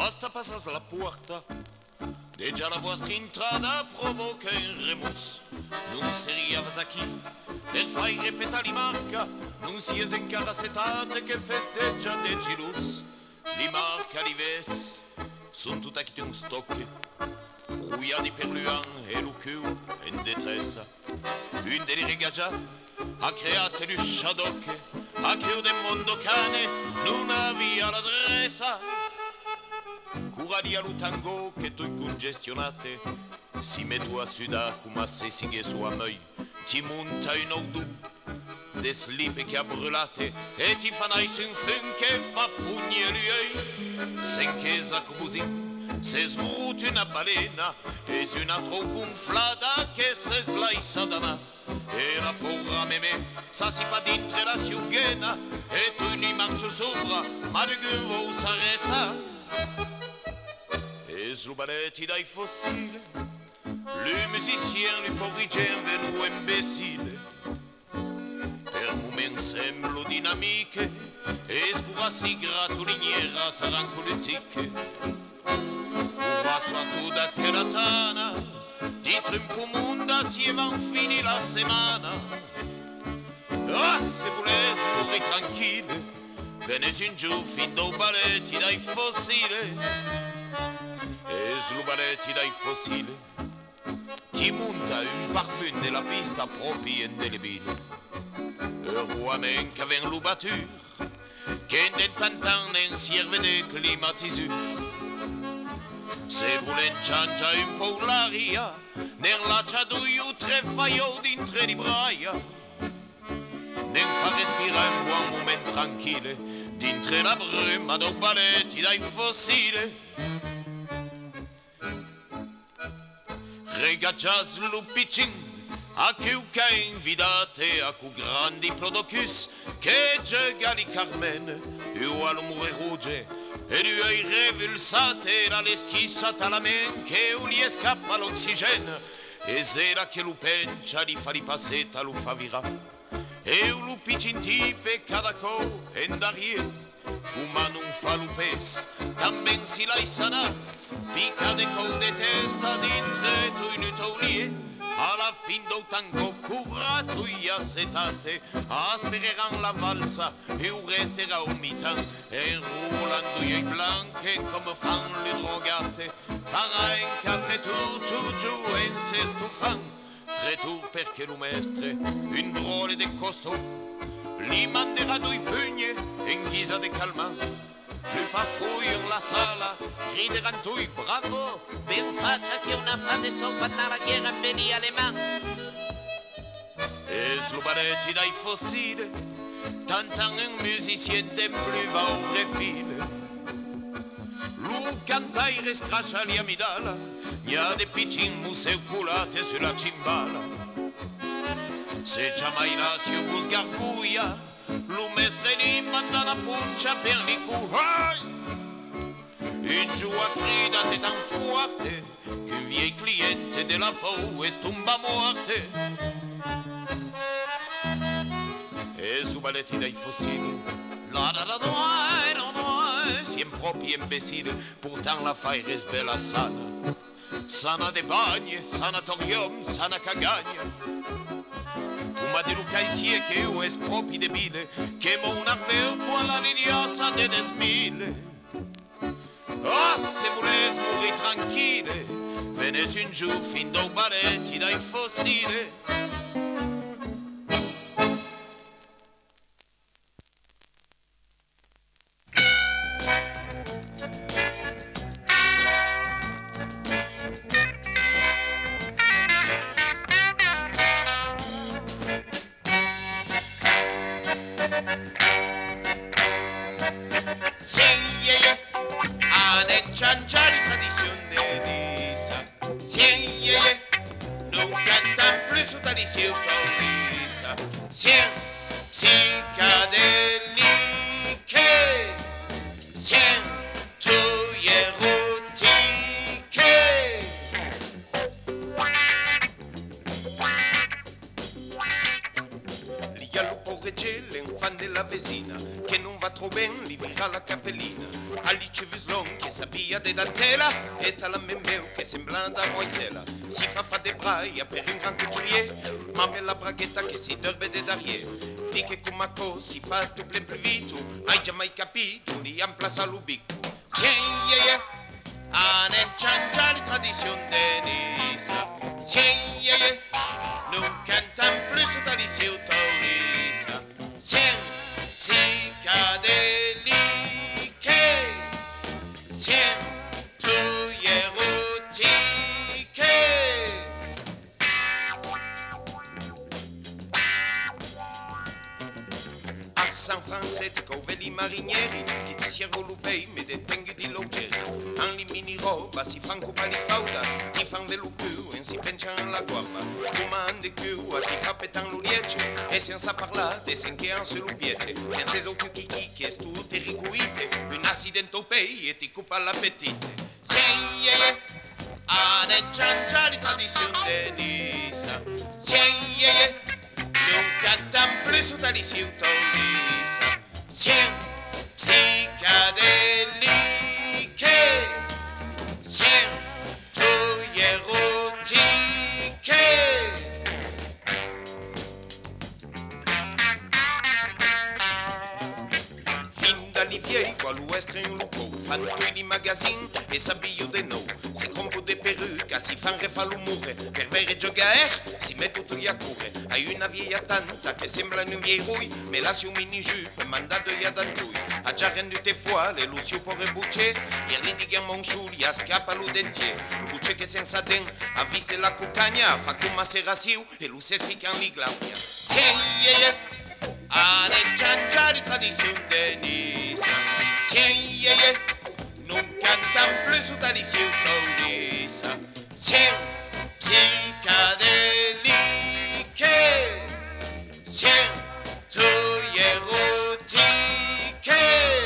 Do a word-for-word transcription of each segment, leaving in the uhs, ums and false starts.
Basta passas la porta e già la vostra entrata provoca un remus. Non seriavas aquí per fai repetare marca, non sies encara setate che festeggia de Gilus. Li marca li ves, son tout acquittés un stocche, brouilladi per luan e lo cul en detressa. Un deli regaggia ha creato lu sciadocche, a chiude del mondo cane, non avvia l'adressa. Curaria lo tango che tu congestionate, si metto a sudar come se sighe sua măi, ti monta un odù, de slipe che ha brulate, e ti fanai un fun che fa pugni e lui, sen che zacobuzin, se sruti una balena, e un'altra gonflata che se slaissa dana. E la paura meme, sa si fa dintre la siughena, e tu li marcio sopra, ma le guvo sa resta. E slubaletti dai fossili, le musicien, le pauvrigen venu imbecile. Per moment semblo dinamiche, e scura si gratoliniera saran politiche. Ora so tutta che la tana, dietro un po' monda si va fini la settimana. Ah, se volessi morire tranquille, venessi in giù fin dai balletti dai fossili. E sui balletti dai fossili ti monta un parfum nella pista proprio indelebile. Heureusement qu'avec l'oubature, che de tantan en serve de climatisure. Se volen changia un po' l'aria, nella ciaduio tre faio dintre di braia. Ne fa respirare un buon momento tranquille, dintre la bruma dei balletti dai fossili. Regaggias l'uppicin, a chiuca invidate a cu grandi plodocus, che giogali Carmen, e o l'amore ruge, e lui hai revulsate la leschissata la men, che u gli scappa l'ossigeno, e sera che lu pencia di fa ripassetta lu fa vira, e u l'uppicin tipe cada co en d'arie, uma non fa lupes, tamben si lai sana, pica de co de testa dintre tu in utaulie, alla fin do tango curato i assetate, aspereran la valsa e u resterà un mitan, e rolando i blanche come fan le drogate, farà in capre tu tu giù en se stufan, tre tour perché lo mestre, un drole de costo, li manderà due pugne in ghisa de calmant. Le patrouille in la sala grideranno tutti bravo, ben faccia che una fade sopra la guerra veni alleman. E slubaletti dai fossili, tantan un musicien de plus va au refile. Lu cantai rescraccia li amidala, gna de piccin museu culate sulla cimbala. Se Giamaina si vos garguglia, lo mestre li manda la puncia per li cuhai. In giù a gridate tan forte che un vieil cliente della pau es tumba morte. E su balletti dai fossili, la da da da da da, si proprio imbecille, pourtant la fai res bella sana. Sana de bagne, sanatorium, sana cagagna. Uma de Lucaisie che io es proprio debile, che mo una verbo alla liliosa de desmile. Ah, se voles morire tranquille, venes un giù fin dai balletti dai fossili. ha gli cheveux longs che s'abilla de dentella e sta la membeu che sembla da moisella. Si fa fa des brailles per un grand couturier, ma met la braguetta che si dorbe de derrière. Di che come co si fa tu plein plus vite, hai già mai capito, li en place à l'ubique. Tiens, yeah, yeah, a ne changia le tradition de Nice. Tiens, yeah, yeah, nous cantons plus sur ta lycée autorise. Tiens, psychédélique. Tiens, tout érotique. A San Francesco vedi marinieri che ti si arrolupei me de tenghi di loggieri. En li mini roba si fan cupa li fauda, ti fan velu più e si penciano la guarda. Come ande più a ti fa petan l'uliece e senza parlare sen che an se l'ubiete. E se so più chi che stu te riguite, un accidente o pei e ti cupa l'appetite. Tiens, yeah, yeah, a ne changia di tradition de Nice. Tiens, yeah, yeah, non cantam plus su ta lycée autorise. Tiens, psychédélique. Tiens, tout érotique. Fin d'Olivier, qua l'ouest un lupo, fan tutti di magasin e s'abbiano de nou. Si compro de perruca, si fan refa l'umore, per vere giocare si met tutto a correre. Hai una vieja tanta che sembra un vieirui, me lasci un mini jupe mandato via da lui. Ha già renduto fuori, lo si può rebucce, per lì di gamon sciulia scappa lo dentier. Bucce che senza den, ha visto la cucagna, fa come se rasiu e lo si spica in glaunia. Tiens, yeah, yeah, a ne changia di tradizione de Nice. Tiens, yeah, yeah, non cantam plus su ta lycée autorise. Tiens, psychédélique. Tiens, tout érotique.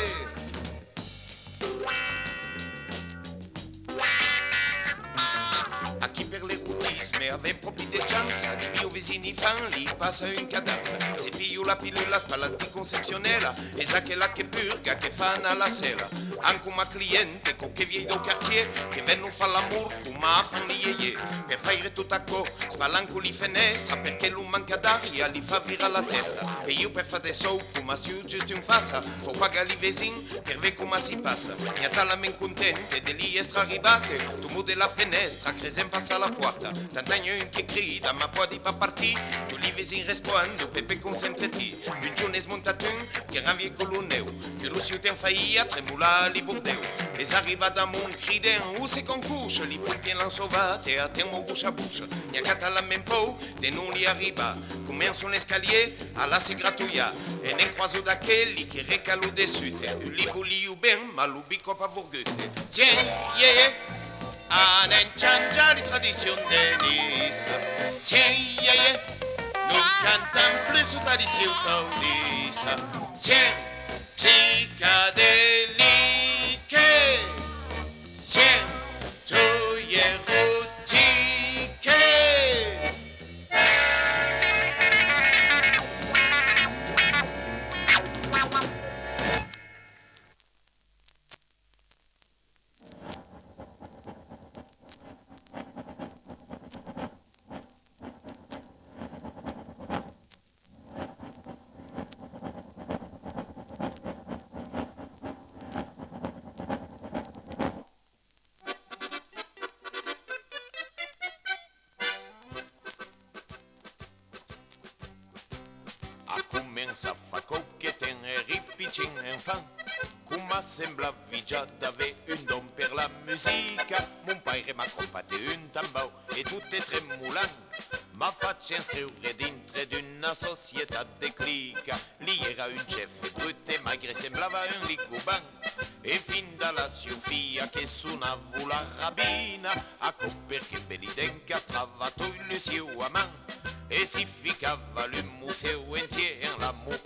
A chi per l'erotisme aveva proprio de chance, di mio vicini fan li passa un cadenza. Se piglio la pilula spalla anticoncepzionella, e sa che la che purga che fanno alla sera. Anche una cliente con che viene do quartier, che vengono fa l'amor come a fan li yeye. Per fare tutto a co, spalanco li finestra, perché lui manca d'aria, li fa virare la testa. E io per fare so, come se io giusto in faccia, fo pagare i vicini, per vedere come si passa. Mi ha la men contente, de lì estra arrivate, tu mude la finestra, cresen passa la porta. Tant'agno un che grida, ma poi di pa partì, tu li vicini rispondo, pepe concentrati. Un giorno smontato un, che ravie colonneu, che lo si in faia, tremula li bordeu. E s'arriva da mon criden, où c'est qu'on couche, li pompiers l'han sauvate, a tempo bouche a bouche. Mi ha cata la men po, de non li arriva, commence un escalier, alla si gratouilla, e ne croiso da quelli che recalo desute, li voli ben, ma l'ubico pa vorgute. Tiens, yeah, yeah, a ne changia di tradizione de Nice. Tiens, yeah, yeah, non cantam plus su ta lycée autorise. Tiens, psychédélique. Tiens, tout érotique. Comença fa coquetten e ripiccin enfant, come semblavi già d'ave un don per la musica. Mon padre m'ha comprato un tambou e tutte tremulant, m'ha fatto iscrivere dintre d'una società de clica. Lì era un chef brutto e magre, sembrava un licuban, e fin dalla Sofia che suonava la rabina, a copper che belli d'incastrava tu il suo a man, e si ficava le museo entier en l'amour.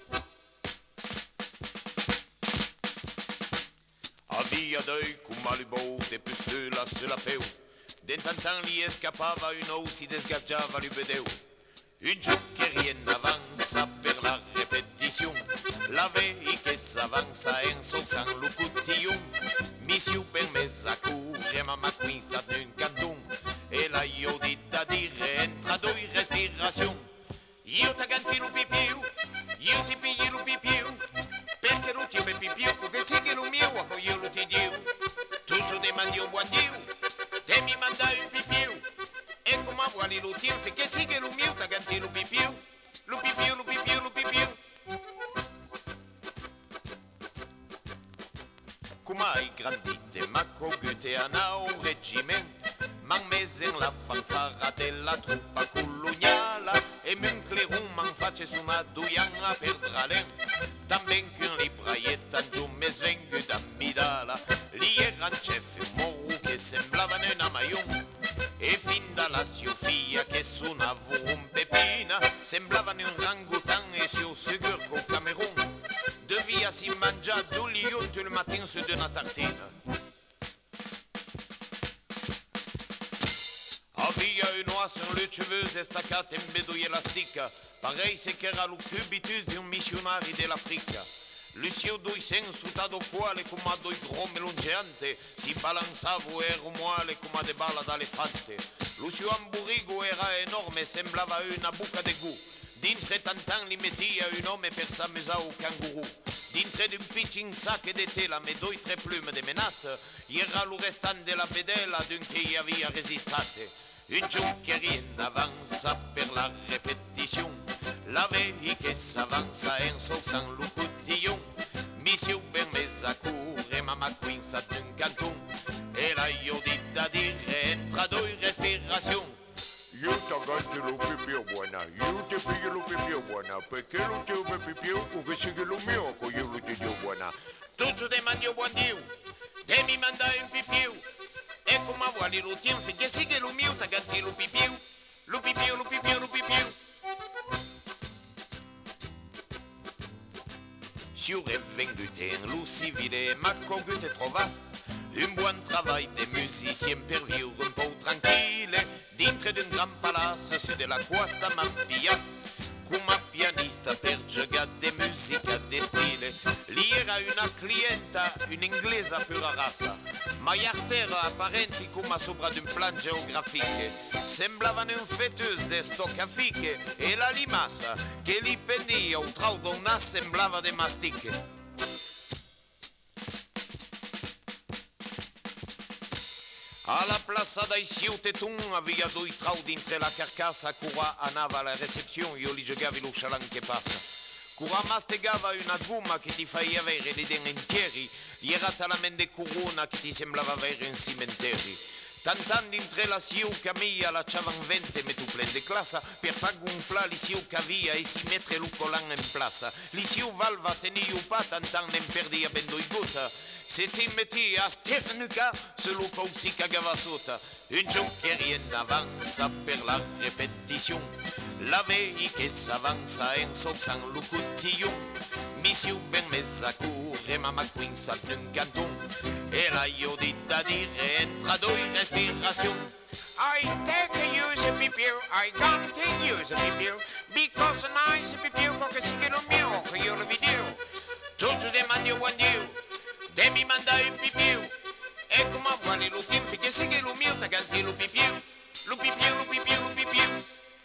Havia deuil come le bote plus de la sulla peu, d'entantan li escapava un o si desgaggiava le bedeu. Un giù che rien avanza per la répétition. répétition. La veille che s'avanza en sozzan lo cotillon. Misiu per mezza curre, mamma qui sta d'un canton. E la io dita dire entra due respirazioni. Io ti canti lo pipiu, io ti pigli lo pipiu. Perché non ti bevi pipiu, che sì che lo mio, poi io lo ti dico. Tu ci demandi un buon Dio, te mi mandai un pipiu. E come vuoi lo tiro, che sì che lo mio, ti canti lo pipiu. Lo pipiu, lo pipiu, lo pipiu. Come hai grandite, ma cogute a un reggimento. Man mese la fanfara della truppa coloniala. E mon cleron man face su una duiana per dralen. Tamben qu'un libraietta giù me svengu da Midala. Lì era un chef un morro che sembrava un amaion. E fin dalla sua figlia che suonava un pepina. Sembravano un rangotan e si ossegur qu'au Cameroun. Devia si mangia du lion tout le matin sur de una tartina. Havia un oas en le cheveux estacate en bedo elastica. Pareil c'est qu'era lo cubitus di un missionari dell'Africa. Lucio doi sensu do quale come a doi grome longeante si balanzava ero muale come a de bala d'elefante. Lucio Amburigo era enorme, semblava una buca de gu. Dintre tantan li mettia un nome per s'amusare au canguru. Dintre d'un pitching sac de tela me doi tre plume de menace, era lo restant de la bedella d'un che gli avia resistate. Un giocherien avanza per la répétition. La veille che s'avanza en sozzan lo cotillon. Misiu per mezza curre, mamma qui sa d'un canton. E la io dita dire entra due respirazioni. Io ti canto lo pipiu buona, io ti piglio lo pipiu buona, perché lo ti ove pipiu, che sì che lo mio, che io lo ti dio buona. Tu ci demandi un buon Dio, te mi mandai un pipiu. E come vuoi lo tempo, che sì che lo mio, ti canti lo pipiu. Lo pipiu, lo pipiu, lo pipiu. Sur est vendu en lo civile, ma cogute trova un buon travail des musiciens per vivre un po' tranquille. Dintre d'un gran palazzo su della costa Mampia, come pianista per giocare de musica de stile. Lì era una clienta, un'inglese pura razza, ma gli artera apparenti come sopra d'un plan geografiche. Sembravano un fetus de stoccafiche e la limassa che li pendia o trau donna sembrava de mastiche. Alla plaza dai Siutetun aveva due trau dintre la carcassa, cura andava alla recepzione, io li giocavi lo chalan che passa. Cura mastegava una gomma che ti fai avere le denti entieri, gli era talmente corona che ti sembrava avere un cimiteri. Tantan dintre la siu Camilla la ciavan vente me tu prende classa per far gonfla li siu cavia e si mettere lo colan in plaza. Li siu valva teniu pa tantan nem perdia ben doi gutta. Se si mettia a sternuca se lo si cagava sotto. Un giocherien avanza per la répétition. La veille che s'avanza en sozzan lo cotillon. Misiu ben mezza curre mamma qui sa d'un canton. E la io dita dire entra due respirazioni. I take a use a pipiu, I don't take use a pipiu, because a nice pipiu, perché sì che non mio, che io lo video. Tu ci demandi un buon Dio, te mi mandai un pipiu. E come vuoi lo tempo, che sì che lo mio, ti canti lo pipiu. Lo pipiu, lo pipiu, lo pipiu.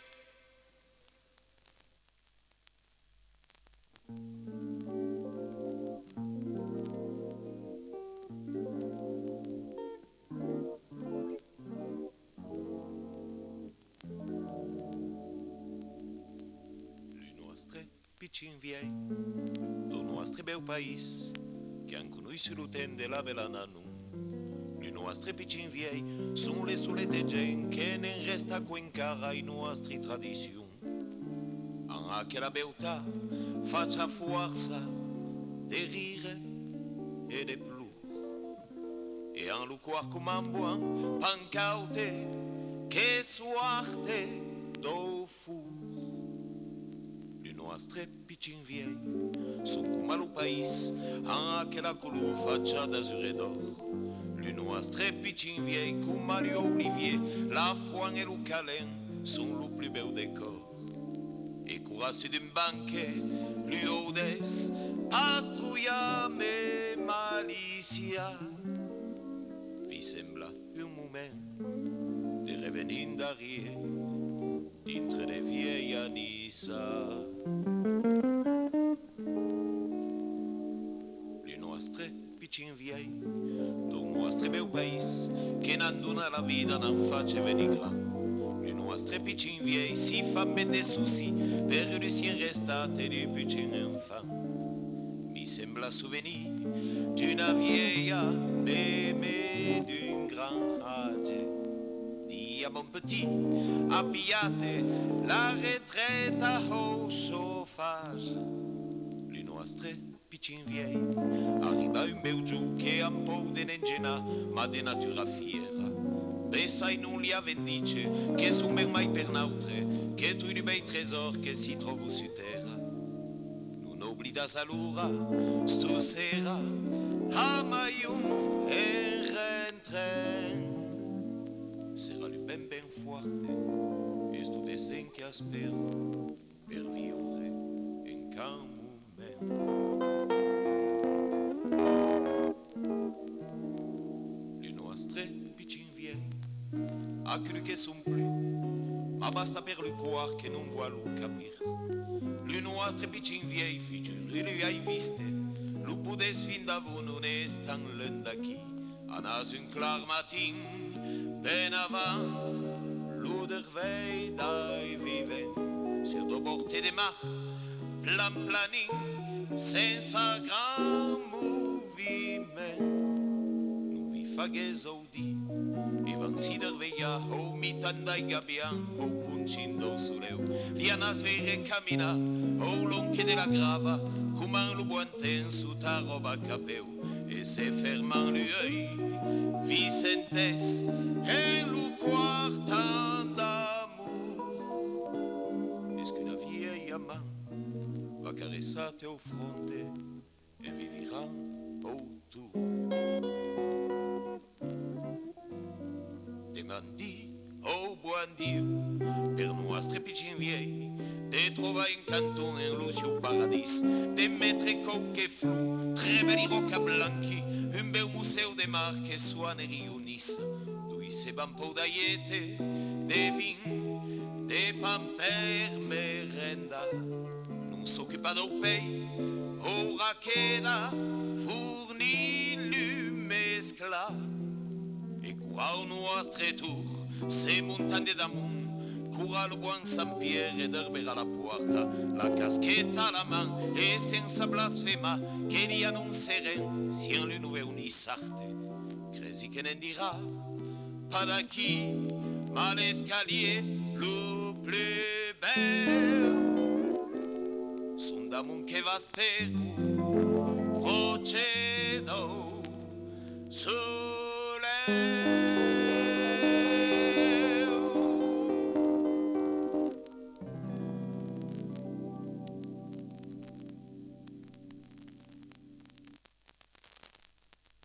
Piccin viei, do nostro bel país, che anche noi si rutende la bella nanun. I nostri piccin viei sono le solite gen che ne resta qui in cara i nostri tradizioni. Anche la beltà faccia forza de rire e de plur. E an lo cuor come un buon pancaute che suarte do fur. Nostre piccin viei su come lo país anche la color faccia d'azur d'or. Le nostre piccin viei come gli olivier la foin e lo calen sono lo più bel decor. E curassi d'un banquet plus audes, pastruiam e malicia. Vi sembla un moment de revenir d'arrière dintre de vieilla Nissa. Le nostre piccin viei d'un nostre bel país che n'han donat la vida n'en face venir gran. Le nostre piccin viei si fan ben de soucis per riuscir restate di piccin enfant. Mi sembla souvenir d'una vieilla bébé d'un grand âge. Dis à mon petit, appuyate la retraite au chauffage. Le nostre piccin viei arriva un bel giù che un po' de n'engena, ma de natura fiera. Bessa in un lia vendice che son ben mai per nautre, che tu di bei trésor che si trovu su terra. Non oblidas allora, sto sera, a maiun e rentren. Sera lu ben ben forte, e sto desen che aspero per vivere in can moment. Le nostre piccin viei a cru che son plus, ma basta per lui croire che non vuole capir. Le nostre piccin viei figure lui hai viste, lu pudes fin d'avo non estan l'endaqui. Anas un clar matin, ben avant, lu dervei dai viven, sur do borte de mar, plan planing, senza gran moviment. Nu vi fagues audi, e van si derveia, o mitandai gabian, o puncindo suleu, li anas vere camina, o lonche de la grava, cuman lu buanten su ta roba capeu, e se ferman l'œil, vi sentes, e lu quartan d'amour. Est-ce qu'une vieille main va caresser teu fronte e vivirà autour? Demandi, oh buon Dio, per nostre piccin viei, de trova in canton en lucio paradis, de mettre coque flu, tre belli rocca blanchi, un bel museo de mar che suona e riunissa, dui se bampo d'aiete, de vin, de pan per merenda, non s'occupa d'au pei, ora queda fourni l'umescla, e cura au nostre tour, se montande d'amour, cura lo buon San Pierre d'erber a la porta, la casquetta a la man, e senza blasfema, che li annonceran, si en l'une veuni sarte. Crezi che ne dirà, pas d'acqui, ma l'escalier, le plus bel. Son d'amour che va speru, procedo, su